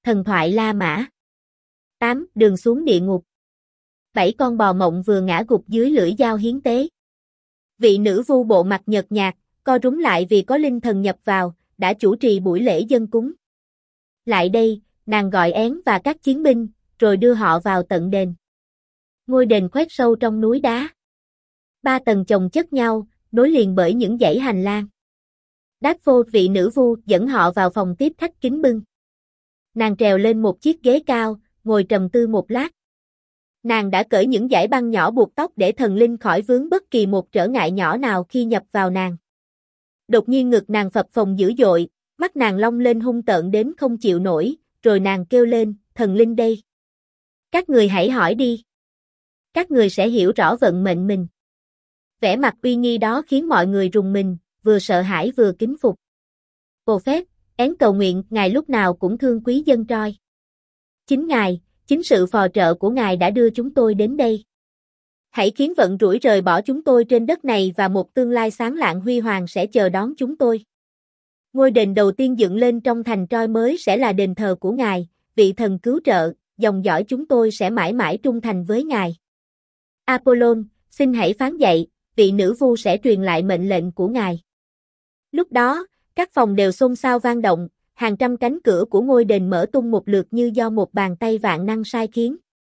Thần thoại La Mã. 8. Đường xuống địa ngục. 7 con bò mộng vừa ngã gục dưới lưỡi dao hiến tế. Vị nữ vu bộ mặt nhợt nhạt, co rúm lại vì có linh thần nhập vào, đã chủ trì buổi lễ dân cúng. Lại đây, nàng gọi Én và các chiến binh, rồi đưa họ vào tận đền. Ngôi đền khoét sâu trong núi đá. 3 tầng chồng chất nhau, nối liền bởi những dãy hành lang. Đát Phô, vị nữ vu, dẫn họ vào phòng tiếp khách kính bưng. Nàng trèo lên một chiếc ghế cao, ngồi trầm tư một lát. Nàng đã cởi những dải băng nhỏ buộc tóc để thần linh khỏi vướng bất kỳ một trở ngại nhỏ nào khi nhập vào nàng. Đột nhiên ngực nàng phập phồng dữ dội, mắt nàng long lên hung tợn đến không chịu nổi, rồi nàng kêu lên, thần linh đây. Các người hãy hỏi đi. Các người sẽ hiểu rõ vận mệnh mình. Vẻ mặt uy nghi đó khiến mọi người rùng mình, vừa sợ hãi vừa kính phục. Ô phép, Én cầu nguyện ngài lúc nào cũng thương quý dân Troy. Chính ngài, chính sự phò trợ của ngài đã đưa chúng tôi đến đây. Hãy khiến vận rủi rời bỏ chúng tôi trên đất này và một tương lai sáng lạng huy hoàng sẽ chờ đón chúng tôi. Ngôi đền đầu tiên dựng lên trong thành Troy mới sẽ là đền thờ của ngài, vị thần cứu trợ, dòng dõi chúng tôi sẽ mãi mãi trung thành với ngài. Apollon, xin hãy phán dạy, vị nữ vu sẽ truyền lại mệnh lệnh của ngài. Lúc đó, các phòng đều xôn xao vang động, hàng trăm cánh cửa của ngôi đền mở tung một lượt như do một bàn tay vạn năng sai khiến.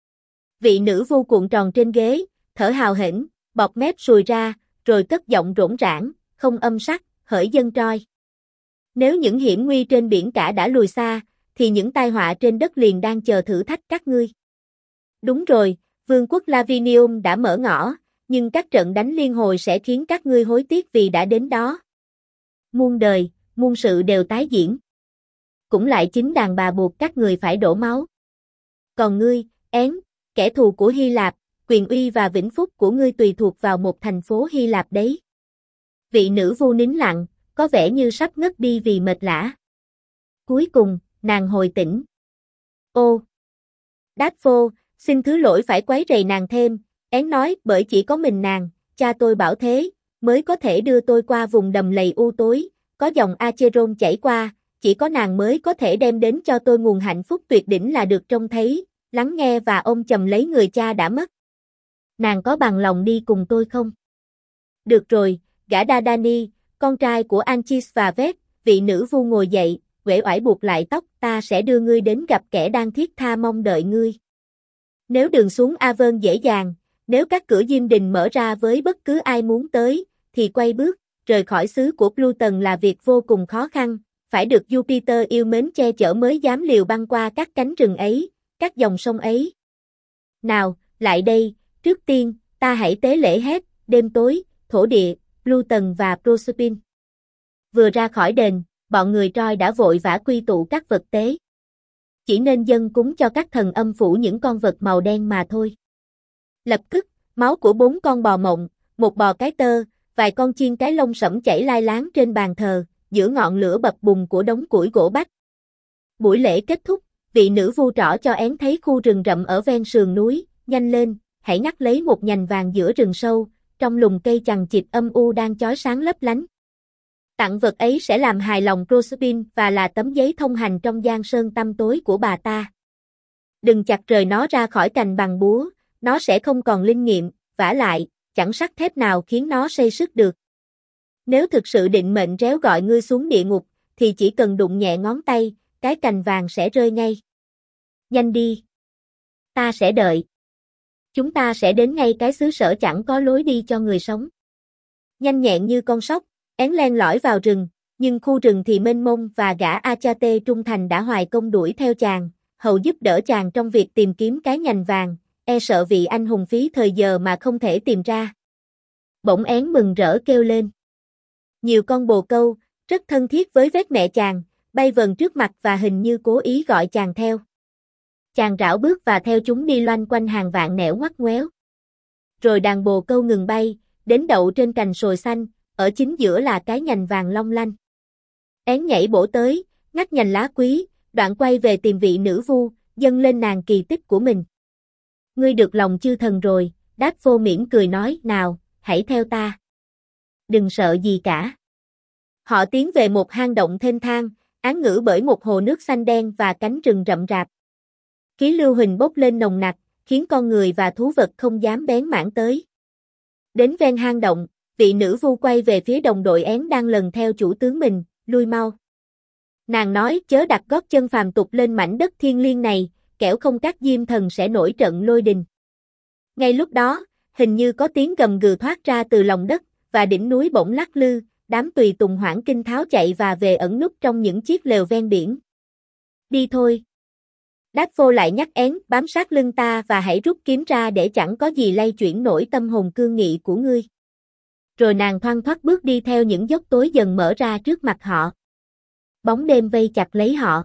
Vị nữ vu cuộn tròn trên ghế, thở hào hĩnh, bọt mép sùi ra, rồi cất giọng rỗng rãng, không âm sắc, hỡi dân Troy. Nếu những hiểm nguy trên biển cả đã lùi xa, thì những tai họa trên đất liền đang chờ thử thách các ngươi. Đúng rồi, vương quốc Lavinium đã mở ngõ, nhưng các trận đánh liên hồi sẽ khiến các ngươi hối tiếc vì đã đến đó. Muôn đời, muôn sự đều tái diễn. Cũng lại chính đàn bà buộc các người phải đổ máu. Còn ngươi, Én, kẻ thù của Hy Lạp, quyền uy và vĩnh phúc của ngươi tùy thuộc vào một thành phố Hy Lạp đấy. Vị nữ vu nín lặng, có vẻ như sắp ngất đi vì mệt lả. Cuối cùng, nàng hồi tỉnh. Ô! Đát Phô, xin thứ lỗi phải quấy rầy nàng thêm, Én nói, bởi chỉ có mình nàng, cha tôi bảo thế, mới có thể đưa tôi qua vùng đầm lầy u tối, có dòng Acheron chảy qua, chỉ có nàng mới có thể đem đến cho tôi nguồn hạnh phúc tuyệt đỉnh là được trông thấy, lắng nghe và ôm chầm lấy người cha đã mất. Nàng có bằng lòng đi cùng tôi không? Được rồi, gã Dadani, con trai của Anchis và Vết, vị nữ vu ngồi dậy, uể oải buộc lại tóc, ta sẽ đưa ngươi đến gặp kẻ đang thiết tha mong đợi ngươi. Nếu đường xuống Avern dễ dàng, nếu các cửa diêm đình mở ra với bất cứ ai muốn tới, thì quay bước, rời khỏi xứ của Pluton là việc vô cùng khó khăn, phải được Jupiter yêu mến che chở mới dám liều băng qua các cánh rừng ấy, các dòng sông ấy. Nào, lại đây, trước tiên, ta hãy tế lễ hết, đêm tối, thổ địa, Pluton và Proserpine. Vừa ra khỏi đền, bọn người Troy đã vội vã quy tụ các vật tế. Chỉ nên dâng cúng cho các thần âm phủ những con vật màu đen mà thôi. Lập tức, máu của 4 con bò mộng, một bò cái tơ, vài con chiên cái lông sẫm chảy lai láng trên bàn thờ, giữa ngọn lửa bập bùng của đống củi gỗ bách. Buổi lễ kết thúc, vị nữ vu trỏ cho Én thấy khu rừng rậm ở ven sườn núi, nhanh lên, hãy ngắt lấy một nhành vàng giữa rừng sâu, trong lùm cây chằng chịt âm u đang chói sáng lấp lánh. Tặng vật ấy sẽ làm hài lòng Proserpine và là tấm giấy thông hành trong giang sơn tăm tối của bà ta. Đừng chặt rời nó ra khỏi cành bằng búa, nó sẽ không còn linh nghiệm, vả lại, chẳng sắt thép nào khiến nó xây sức được. Nếu thực sự định mệnh réo gọi ngươi xuống địa ngục, thì chỉ cần đụng nhẹ ngón tay, cái cành vàng sẽ rơi ngay. Nhanh đi. Ta sẽ đợi. Chúng ta sẽ đến ngay cái xứ sở chẳng có lối đi cho người sống. Nhanh nhẹn như con sóc, Én len lỏi vào rừng, nhưng khu rừng thì mênh mông và gã Achate trung thành đã hoài công đuổi theo chàng, hầu giúp đỡ chàng trong việc tìm kiếm cái nhành vàng, e sợ vị anh hùng phí thời giờ mà không thể tìm ra. Bỗng Én mừng rỡ kêu lên. Nhiều con bồ câu, rất thân thiết với vết mẹ chàng, bay vần trước mặt và hình như cố ý gọi chàng theo. Chàng rảo bước và theo chúng đi loanh quanh hàng vạn nẻo ngoắt ngoéo. Rồi đàn bồ câu ngừng bay, đến đậu trên cành sồi xanh, ở chính giữa là cái nhành vàng long lanh. Én nhảy bổ tới, ngắt nhành lá quý, đoạn quay về tìm vị nữ vu, dâng lên nàng kỳ tích của mình. Ngươi được lòng chư thần rồi, Đát Phô mỉm cười nói, nào, hãy theo ta. Đừng sợ gì cả. Họ tiến về một hang động thênh thang, án ngữ bởi một hồ nước xanh đen và cánh rừng rậm rạp. Khí lưu huỳnh bốc lên nồng nặc, khiến con người và thú vật không dám bén mảng tới. Đến ven hang động, vị nữ vu quay về phía đồng đội én đang lần theo chủ tướng mình, lui mau. Nàng nói chớ đặt gót chân phàm tục lên mảnh đất thiên liêng này, kẻo không các diêm thần sẽ nổi trận lôi đình. Ngay lúc đó, hình như có tiếng gầm gừ thoát ra từ lòng đất, và đỉnh núi bỗng lắc lư, đám tùy tùng hoảng kinh tháo chạy và về ẩn núp trong những chiếc lều ven biển. Đi thôi. Đát Phô lại nhắc én, bám sát lưng ta và hãy rút kiếm ra để chẳng có gì lay chuyển nổi tâm hồn cương nghị của ngươi. Rồi nàng thoăn thoắt bước đi theo những dốc tối dần mở ra trước mặt họ. Bóng đêm vây chặt lấy họ.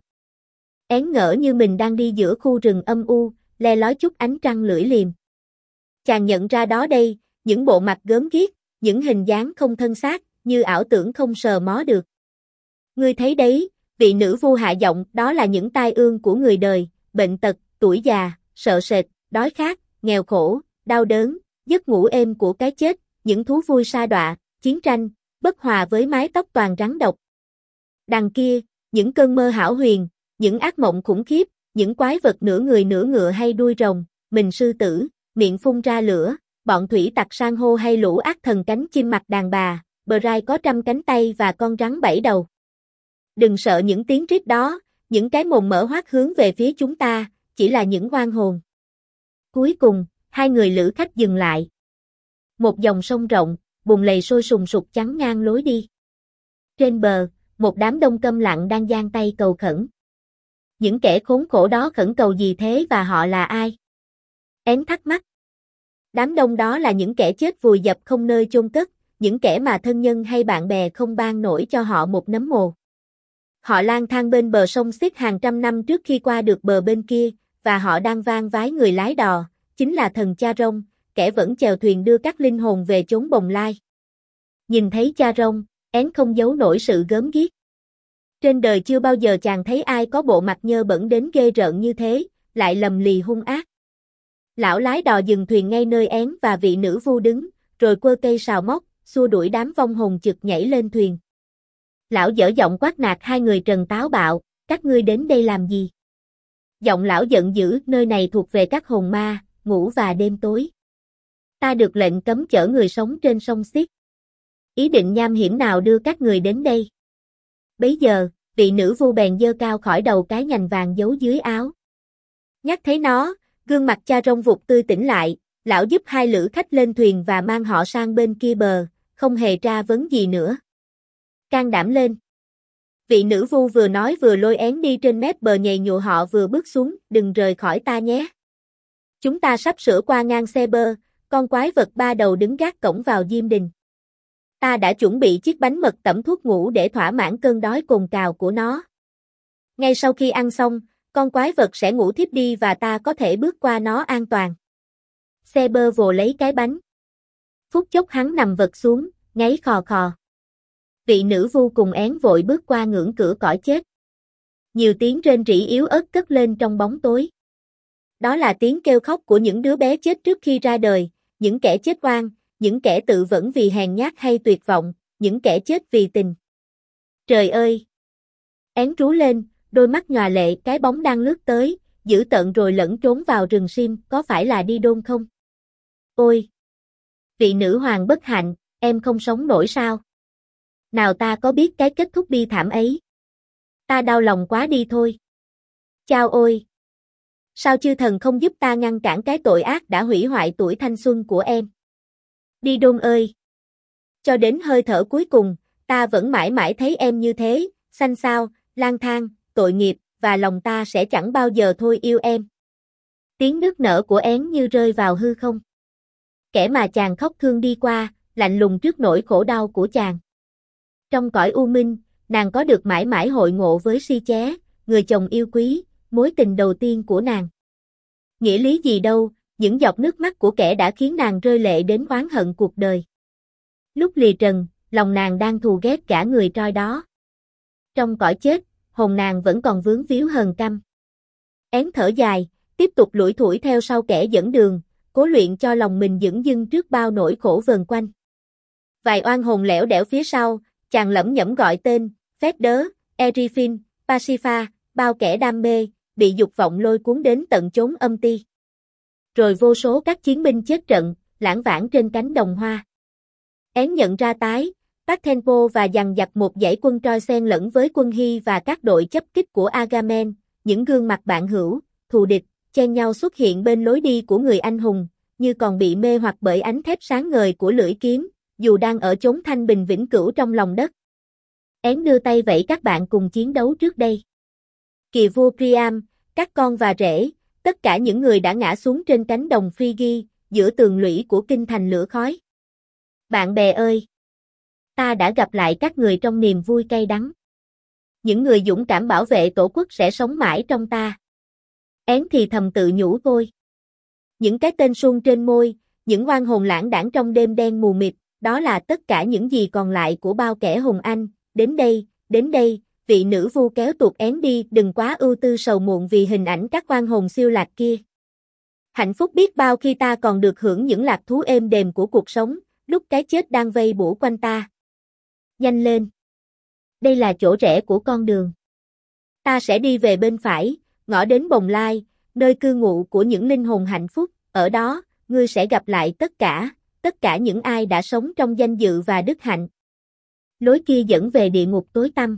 Én ngỡ như mình đang đi giữa khu rừng âm u, le lói chút ánh trăng lưỡi liềm. Chàng nhận ra đó đây, những bộ mặt gớm ghiếc, những hình dáng không thân xác, như ảo tưởng không sờ mó được. Ngươi thấy đấy, vị nữ vu hạ giọng, đó là những tai ương của người đời, bệnh tật, tuổi già, sợ sệt, đói khát, nghèo khổ, đau đớn, giấc ngủ êm của cái chết, những thú vui sa đọa, chiến tranh, bất hòa với mái tóc toàn rắn độc. Đằng kia, những cơn mơ hão huyền, những ác mộng khủng khiếp, những quái vật nửa người nửa ngựa hay đuôi rồng, mình sư tử, miệng phun ra lửa, bọn thủy tặc san hô hay lũ ác thần cánh chim mặt đàn bà, bờ rai có 100 cánh tay và con rắn 7 đầu. Đừng sợ những tiếng rít đó, những cái mồm mở hoác hướng về phía chúng ta, chỉ là những oan hồn. Cuối cùng, hai người lữ khách dừng lại. Một dòng sông rộng, bùn lầy sôi sùng sục chắn ngang lối đi. Trên bờ, một đám đông câm lặng đang giang tay cầu khẩn. Những kẻ khốn khổ đó khẩn cầu gì thế và họ là ai? Én thắc mắc. Đám đông đó là những kẻ chết vùi dập không nơi chôn cất, những kẻ mà thân nhân hay bạn bè không ban nổi cho họ một nấm mồ. Họ lang thang bên bờ sông Styx hàng trăm năm trước khi qua được bờ bên kia, và họ đang van vái người lái đò, chính là thần Charon, kẻ vẫn chèo thuyền đưa các linh hồn về chốn bồng lai. Nhìn thấy Charon, én không giấu nổi sự gớm ghiếc. Trên đời chưa bao giờ chàng thấy ai có bộ mặt nhơ bẩn đến ghê rợn như thế, lại lầm lì hung ác. Lão lái đò dừng thuyền ngay nơi én và vị nữ vu đứng, rồi quơ cây sào móc, xua đuổi đám vong hồn chực nhảy lên thuyền. Lão dở giọng quát nạt hai người trần táo bạo, các ngươi đến đây làm gì? Giọng lão giận dữ, nơi này thuộc về các hồn ma, ngủ và đêm tối. Ta được lệnh cấm chở người sống trên sông Styx. Ý định nham hiểm nào đưa các người đến đây? Bấy giờ, vị nữ vu bèn giơ cao khỏi đầu cái nhành vàng giấu dưới áo. Nhắc thấy nó, gương mặt Charon vụt tươi tỉnh lại, lão giúp hai lữ khách lên thuyền và mang họ sang bên kia bờ, không hề tra vấn gì nữa. Can đảm lên. Vị nữ vu vừa nói vừa lôi én đi trên mép bờ nhầy nhụa, họ vừa bước xuống, đừng rời khỏi ta nhé. Chúng ta sắp sửa qua ngang xe bơ, con quái vật ba đầu đứng gác cổng vào diêm đình. Ta đã chuẩn bị chiếc bánh mật tẩm thuốc ngủ để thỏa mãn cơn đói cồn cào của nó. Ngay sau khi ăn xong, con quái vật sẽ ngủ thiếp đi và ta có thể bước qua nó an toàn. Xe bơ vồ lấy cái bánh. Phút chốc hắn nằm vật xuống, ngáy khò khò. Vị nữ vu cùng én vội bước qua ngưỡng cửa cõi chết. Nhiều tiếng rên rỉ yếu ớt cất lên trong bóng tối. Đó là tiếng kêu khóc của những đứa bé chết trước khi ra đời, những kẻ chết oan, những kẻ tự vẫn vì hèn nhát hay tuyệt vọng, những kẻ chết vì tình. Trời ơi! Én trú lên, đôi mắt nhòa lệ, cái bóng đang lướt tới, dữ tợn rồi lẫn trốn vào rừng sim, có phải là đi đôn không? Ôi! Vị nữ hoàng bất hạnh, em không sống nổi sao? Nào ta có biết cái kết thúc bi thảm ấy. Ta đau lòng quá đi thôi. Chao ôi! Sao chư thần không giúp ta ngăn cản cái tội ác đã hủy hoại tuổi thanh xuân của em? Đi đôn ơi! Cho đến hơi thở cuối cùng, ta vẫn mãi mãi thấy em như thế, xanh xao, lang thang, tội nghiệp, và lòng ta sẽ chẳng bao giờ thôi yêu em. Tiếng nức nở của én như rơi vào hư không. Kẻ mà chàng khóc thương đi qua, lạnh lùng trước nỗi khổ đau của chàng. Trong cõi u minh, nàng có được mãi mãi hội ngộ với Si Ché, người chồng yêu quý, mối tình đầu tiên của nàng. Nghĩa lý gì đâu, những giọt nước mắt của kẻ đã khiến nàng rơi lệ đến oán hận cuộc đời. Lúc lìa trần, lòng nàng đang thù ghét cả người troi đó. Trong cõi chết, hồn nàng vẫn còn vướng víu hờn căm. Én thở dài, tiếp tục lủi thủi theo sau kẻ dẫn đường, cố luyện cho lòng mình dửng dưng trước bao nỗi khổ vờn quanh. Vài oan hồn lẻo đẻo phía sau, chàng lẩm nhẩm gọi tên, Phép Đớ, Erifin, Pasipha, bao kẻ đam mê, bị dục vọng lôi cuốn đến tận chốn âm ti. Rồi vô số các chiến binh chết trận, lãng vãng trên cánh đồng hoa. Én nhận ra tái, Parthenope và dằn vặt một dãy quân Troy xen lẫn với quân Hy và các đội chấp kích của Agamemnon, những gương mặt bạn hữu, thù địch, chen nhau xuất hiện bên lối đi của người anh hùng, như còn bị mê hoặc bởi ánh thép sáng ngời của lưỡi kiếm, dù đang ở chốn thanh bình vĩnh cửu trong lòng đất. Én đưa tay vẫy các bạn cùng chiến đấu trước đây. Kìa vua Priam, các con và rể, tất cả những người đã ngã xuống trên cánh đồng Phrygia, giữa tường lũy của kinh thành lửa khói. Bạn bè ơi! Ta đã gặp lại các người trong niềm vui cay đắng. Những người dũng cảm bảo vệ tổ quốc sẽ sống mãi trong ta. Én thì thầm tự nhủ tôi. Những cái tên suông trên môi, những oan hồn lãng đãng trong đêm đen mù mịt, đó là tất cả những gì còn lại của bao kẻ hùng anh. Đến đây, vị nữ vu kéo tuột Én đi, đừng quá ưu tư sầu muộn vì hình ảnh các oan hồn siêu lạc kia. Hạnh phúc biết bao khi ta còn được hưởng những lạc thú êm đềm của cuộc sống, lúc cái chết đang vây bủa quanh ta. Nhanh lên! Đây là chỗ rẽ của con đường. Ta sẽ đi về bên phải, ngõ đến Bồng Lai, nơi cư ngụ của những linh hồn hạnh phúc, ở đó, ngươi sẽ gặp lại tất cả những ai đã sống trong danh dự và đức hạnh. Lối kia dẫn về địa ngục tối tăm.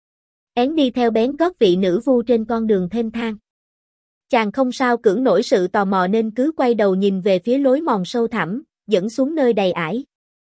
Én đi theo bén gót vị nữ vu trên con đường thênh thang. Chàng không sao cưỡng nổi sự tò mò nên cứ quay đầu nhìn về phía lối mòn sâu thẳm, dẫn xuống nơi đầy ải.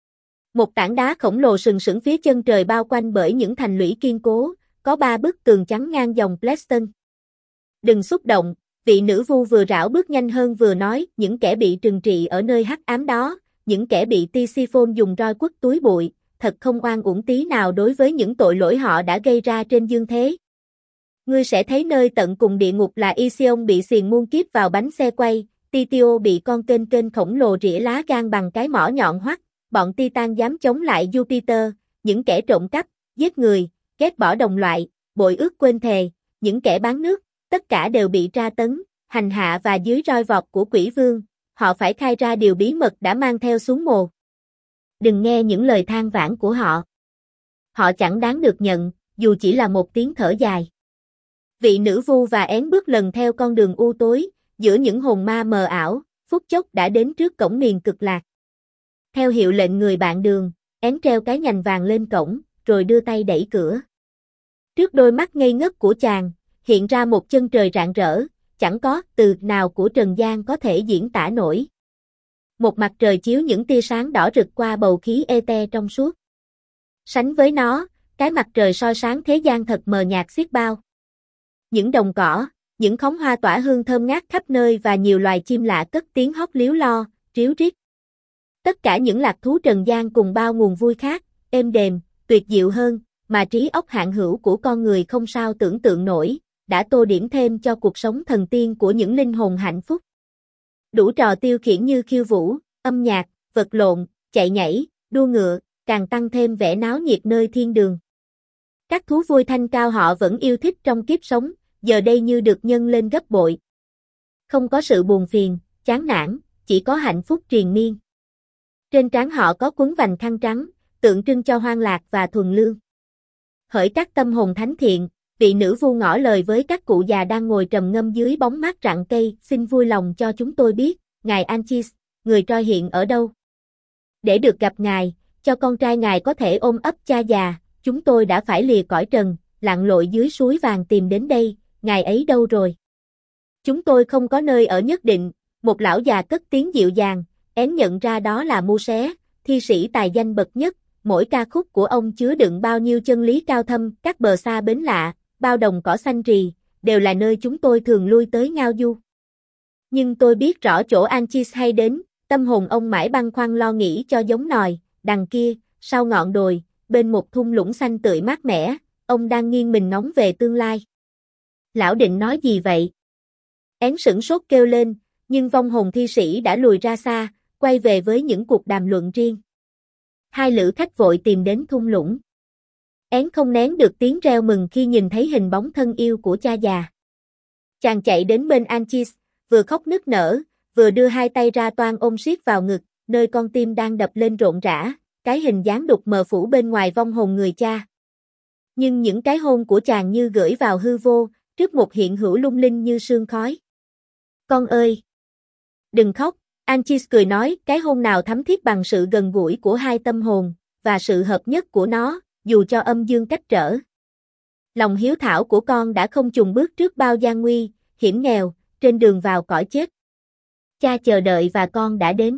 Một tảng đá khổng lồ sừng sững phía chân trời bao quanh bởi những thành lũy kiên cố, có 3 bức tường chắn ngang dòng Pleston. Đừng xúc động, vị nữ vu vừa rảo bước nhanh hơn vừa nói, những kẻ bị trừng trị ở nơi hắc ám đó, những kẻ bị Tisiphone dùng roi quất túi bụi, thật không oan uổng tí nào đối với những tội lỗi họ đã gây ra trên dương thế. Ngươi sẽ thấy nơi tận cùng địa ngục là Ision bị xiềng muôn kiếp vào bánh xe quay, Titio bị con kênh khổng lồ rỉa lá gan bằng cái mỏ nhọn hoắt, bọn Titan dám chống lại Jupiter, những kẻ trộm cắp, giết người, ghét bỏ đồng loại, bội ước quên thề, những kẻ bán nước, tất cả đều bị tra tấn, hành hạ và dưới roi vọt của quỷ vương, họ phải khai ra điều bí mật đã mang theo xuống mồ. Đừng nghe những lời than vãn của họ. Họ chẳng đáng được nhận, dù chỉ là một tiếng thở dài. Vị nữ vu và Én bước lần theo con đường u tối, giữa những hồn ma mờ ảo, phút chốc đã đến trước cổng miền cực lạc. Theo hiệu lệnh người bạn đường, Én treo cái nhành vàng lên cổng, rồi đưa tay đẩy cửa. Trước đôi mắt ngây ngất của chàng, hiện ra một chân trời rạng rỡ, chẳng có từ nào của trần gian có thể diễn tả nổi. Một mặt trời chiếu những tia sáng đỏ rực qua bầu khí ê-te trong suốt. Sánh với nó, cái mặt trời soi sáng thế gian thật mờ nhạt xiết bao. Những đồng cỏ, những khóm hoa tỏa hương thơm ngát khắp nơi và nhiều loài chim lạ cất tiếng hót líu lo, ríu rít. Tất cả những lạc thú trần gian cùng bao nguồn vui khác, êm đềm, tuyệt diệu hơn, mà trí óc hạn hữu của con người không sao tưởng tượng nổi, đã tô điểm thêm cho cuộc sống thần tiên của những linh hồn hạnh phúc. Đủ trò tiêu khiển như khiêu vũ, âm nhạc, vật lộn, chạy nhảy, đua ngựa, càng tăng thêm vẻ náo nhiệt nơi thiên đường. Các thú vui thanh cao họ vẫn yêu thích trong kiếp sống, giờ đây như được nhân lên gấp bội. Không có sự buồn phiền, chán nản, chỉ có hạnh phúc triền miên. Trên trán họ có quấn vành khăn trắng, tượng trưng cho hoan lạc và thuần lương. Hỡi các tâm hồn thánh thiện, vị nữ vu ngỏ lời với các cụ già đang ngồi trầm ngâm dưới bóng mát rặng cây, xin vui lòng cho chúng tôi biết, ngài Anchis, người Troy hiện ở đâu. Để được gặp ngài, cho con trai ngài có thể ôm ấp cha già, chúng tôi đã phải lìa cõi trần, lặn lội dưới suối vàng tìm đến đây, ngài ấy đâu rồi? Chúng tôi không có nơi ở nhất định, một lão già cất tiếng dịu dàng, Én nhận ra đó là Mu Xé, thi sĩ tài danh bậc nhất, mỗi ca khúc của ông chứa đựng bao nhiêu chân lý cao thâm, các bờ xa bến lạ, bao đồng cỏ xanh rì, đều là nơi chúng tôi thường lui tới ngao du. Nhưng tôi biết rõ chỗ Anchis hay đến, tâm hồn ông mãi băn khoăn lo nghĩ cho giống nòi, đằng kia, sau ngọn đồi, bên một thung lũng xanh tươi mát mẻ, ông đang nghiêng mình ngóng về tương lai. Lão định nói gì vậy? Én sửng sốt kêu lên, nhưng vong hồn thi sĩ đã lùi ra xa, quay về với những cuộc đàm luận riêng. Hai lữ khách vội tìm đến thung lũng. Én không nén được tiếng reo mừng khi nhìn thấy hình bóng thân yêu của cha già. Chàng chạy đến bên Anchis, vừa khóc nức nở, vừa đưa hai tay ra toan ôm siết vào ngực, nơi con tim đang đập lên rộn rã, cái hình dáng đục mờ phủ bên ngoài vong hồn người cha. Nhưng những cái hôn của chàng như gửi vào hư vô, trước một hiện hữu lung linh như sương khói. Con ơi! Đừng khóc, Anchis cười nói, cái hôn nào thắm thiết bằng sự gần gũi của hai tâm hồn, và sự hợp nhất của nó, dù cho âm dương cách trở. Lòng hiếu thảo của con đã không chùn bước trước bao gian nguy, hiểm nghèo, trên đường vào cõi chết. Cha chờ đợi và con đã đến.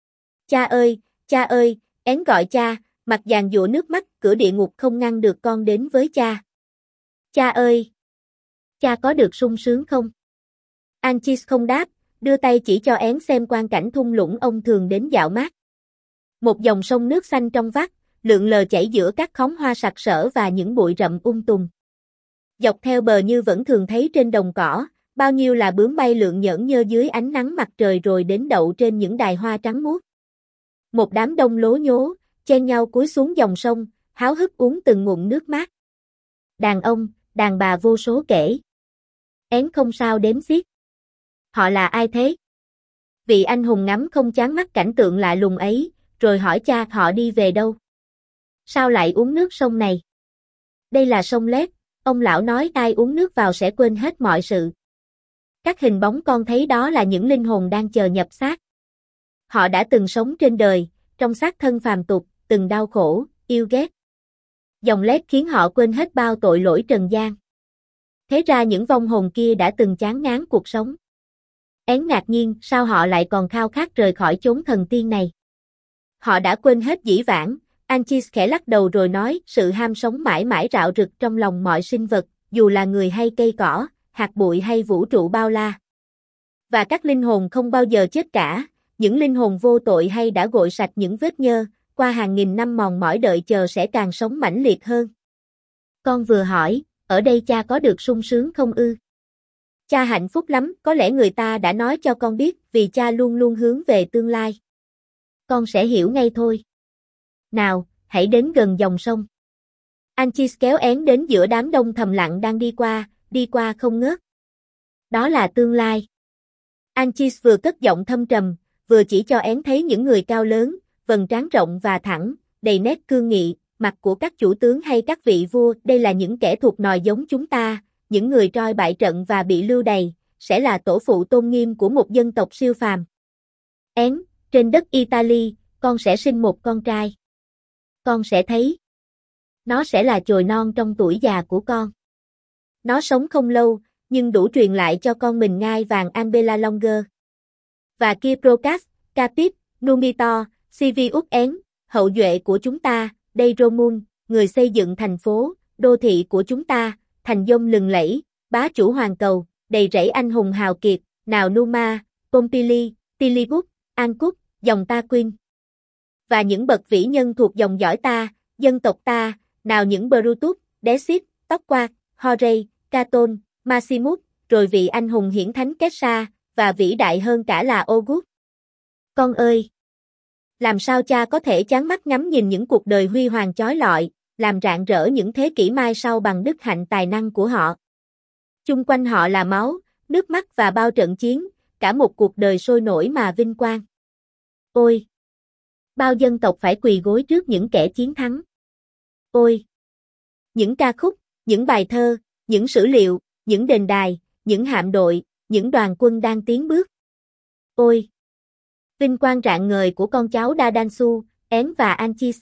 Cha ơi, én gọi cha, mặt giàn giụa nước mắt, cửa địa ngục không ngăn được con đến với cha. Cha ơi! Cha có được sung sướng không? Anchis không đáp, đưa tay chỉ cho én xem quang cảnh thung lũng ông thường đến dạo mát. Một dòng sông nước xanh trong vắt, lượn lờ chảy giữa các khóm hoa sặc sỡ và những bụi rậm tùng. Dọc theo bờ như vẫn thường thấy trên đồng cỏ, bao nhiêu là bướm bay lượn nhởn nhơ dưới ánh nắng mặt trời rồi đến đậu trên những đài hoa trắng muốt. Một đám đông lố nhố, chen nhau cúi xuống dòng sông, háo hức uống từng ngụm nước mát. Đàn ông, đàn bà vô số kể. Én không sao đếm xiết. Họ là ai thế? Vị anh hùng ngắm không chán mắt cảnh tượng lạ lùng ấy, rồi hỏi cha họ đi về đâu. Sao lại uống nước sông này? Đây là sông Lết, ông lão nói ai uống nước vào sẽ quên hết mọi sự. Các hình bóng con thấy đó là những linh hồn đang chờ nhập xác. Họ đã từng sống trên đời, trong xác thân phàm tục, từng đau khổ, yêu ghét. Dòng Lết khiến họ quên hết bao tội lỗi trần gian. Thế ra những vong hồn kia đã từng chán ngán cuộc sống. Én ngạc nhiên, sao họ lại còn khao khát rời khỏi chốn thần tiên này? Họ đã quên hết dĩ vãng. Anchis khẽ lắc đầu rồi nói, sự ham sống mãi mãi rạo rực trong lòng mọi sinh vật, dù là người hay cây cỏ, hạt bụi hay vũ trụ bao la. Và các linh hồn không bao giờ chết cả, những linh hồn vô tội hay đã gội sạch những vết nhơ, qua hàng nghìn năm mòn mỏi đợi chờ sẽ càng sống mãnh liệt hơn. Con vừa hỏi, ở đây cha có được sung sướng không ư? Cha hạnh phúc lắm, có lẽ người ta đã nói cho con biết, vì cha luôn luôn hướng về tương lai. Con sẽ hiểu ngay thôi. Nào, hãy đến gần dòng sông. Anchis kéo én đến giữa đám đông thầm lặng đang đi qua không ngớt. Đó là tương lai. Anchis vừa cất giọng thâm trầm, vừa chỉ cho én thấy những người cao lớn, vầng trán rộng và thẳng, đầy nét cương nghị, mặt của các chủ tướng hay các vị vua, đây là những kẻ thuộc nòi giống chúng ta, những người troi bại trận và bị lưu đày, sẽ là tổ phụ tôn nghiêm của một dân tộc siêu phàm. Én, trên đất Italy, con sẽ sinh một con trai. Con sẽ thấy. Nó sẽ là chồi non trong tuổi già của con. Nó sống không lâu, nhưng đủ truyền lại cho con mình ngai vàng Ambella Longer. Và kia Procas, Capit, Numitor, Sivius Én, hậu duệ của chúng ta, đây Romul, người xây dựng thành phố, đô thị của chúng ta, thành dông lừng lẫy, bá chủ hoàng cầu, đầy rẫy anh hùng hào kiệt, nào Numa, Pompili, Tilibus, Ancus, dòng ta Queen. Và những bậc vĩ nhân thuộc dòng dõi ta, dân tộc ta, nào những Brutus, Decius, Tocquat, Horace, Caton, Maximus, rồi vị anh hùng hiển thánh Caesar, và vĩ đại hơn cả là August. Con ơi! Làm sao cha có thể chán mắt ngắm nhìn những cuộc đời huy hoàng chói lọi, làm rạng rỡ những thế kỷ mai sau bằng đức hạnh tài năng của họ. Chung quanh họ là máu, nước mắt và bao trận chiến, cả một cuộc đời sôi nổi mà vinh quang. Ôi! Bao dân tộc phải quỳ gối trước những kẻ chiến thắng. Ôi! Những ca khúc, những bài thơ, những sử liệu, những đền đài, những hạm đội, những đoàn quân đang tiến bước. Ôi! Vinh quang rạng ngời của con cháu Dadansu, Én và Anchis.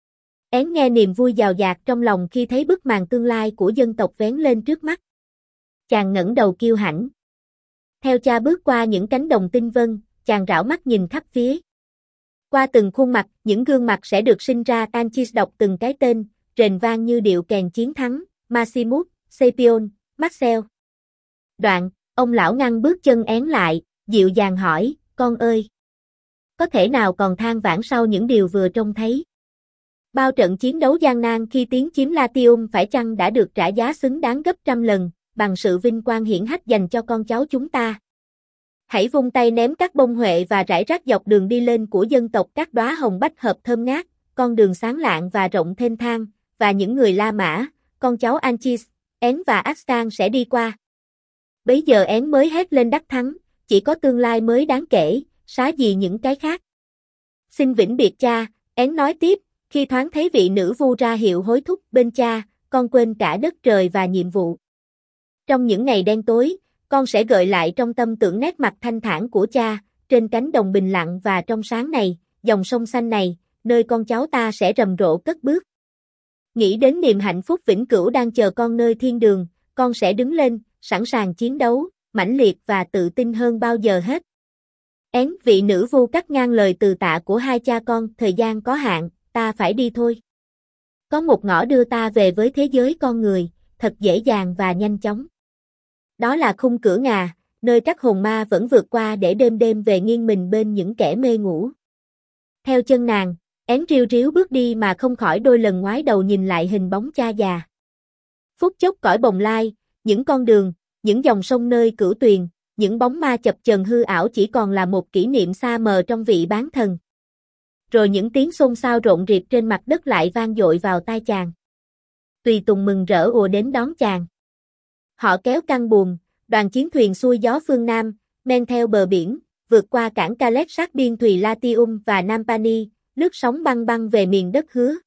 Én nghe niềm vui dào dạt trong lòng khi thấy bức màn tương lai của dân tộc vén lên trước mắt. Chàng ngẩng đầu kiêu hãnh. Theo cha bước qua những cánh đồng tinh vân, chàng rảo mắt nhìn khắp phía. Qua từng khuôn mặt, những gương mặt sẽ được sinh ra. Anchis đọc từng cái tên, rền vang như điệu kèn chiến thắng, Maximus, Scipion, Marcel. Đoạn, ông lão ngăn bước chân Én lại, dịu dàng hỏi, con ơi! Có thể nào còn than vãn sau những điều vừa trông thấy? Bao trận chiến đấu gian nan khi tiến chiếm Latium phải chăng đã được trả giá xứng đáng gấp trăm lần, bằng sự vinh quang hiển hách dành cho con cháu chúng ta? Hãy vung tay ném các bông huệ và rải rác dọc đường đi lên của dân tộc các đóa hồng bách hợp thơm ngát, con đường sáng lạng và rộng thênh thang, và những người La Mã, con cháu Anchis, Én và Astan sẽ đi qua. Bấy giờ Én mới hét lên đắc thắng, chỉ có tương lai mới đáng kể, xá gì những cái khác. Xin vĩnh biệt cha, Én nói tiếp, khi thoáng thấy vị nữ vu ra hiệu hối thúc bên cha, con quên cả đất trời và nhiệm vụ. Trong những ngày đen tối, con sẽ gợi lại trong tâm tưởng nét mặt thanh thản của cha, trên cánh đồng bình lặng và trong sáng này, dòng sông xanh này, nơi con cháu ta sẽ rầm rộ cất bước. Nghĩ đến niềm hạnh phúc vĩnh cửu đang chờ con nơi thiên đường, con sẽ đứng lên, sẵn sàng chiến đấu, mãnh liệt và tự tin hơn bao giờ hết. Vị nữ vu cắt ngang lời từ tạ của hai cha con, thời gian có hạn, ta phải đi thôi. Có một ngõ đưa ta về với thế giới con người, thật dễ dàng và nhanh chóng. Đó là khung cửa ngà, nơi các hồn ma vẫn vượt qua để đêm đêm về nghiêng mình bên những kẻ mê ngủ. Theo chân nàng, riu ríu bước đi mà không khỏi đôi lần ngoái đầu nhìn lại hình bóng cha già. Phút chốc cõi bồng lai, những con đường, những dòng sông nơi cửu tuyền, những bóng ma chập chờn hư ảo chỉ còn là một kỷ niệm xa mờ trong vị bán thần. Rồi những tiếng xôn xao rộn rịp trên mặt đất lại vang dội vào tai chàng. Tùy tùng mừng rỡ ùa đến đón chàng. Họ kéo căng buồm, đoàn chiến thuyền xuôi gió phương Nam, men theo bờ biển, vượt qua cảng Calais sát biên Thùy Latium và Nampani, lướt sóng băng băng về miền đất hứa.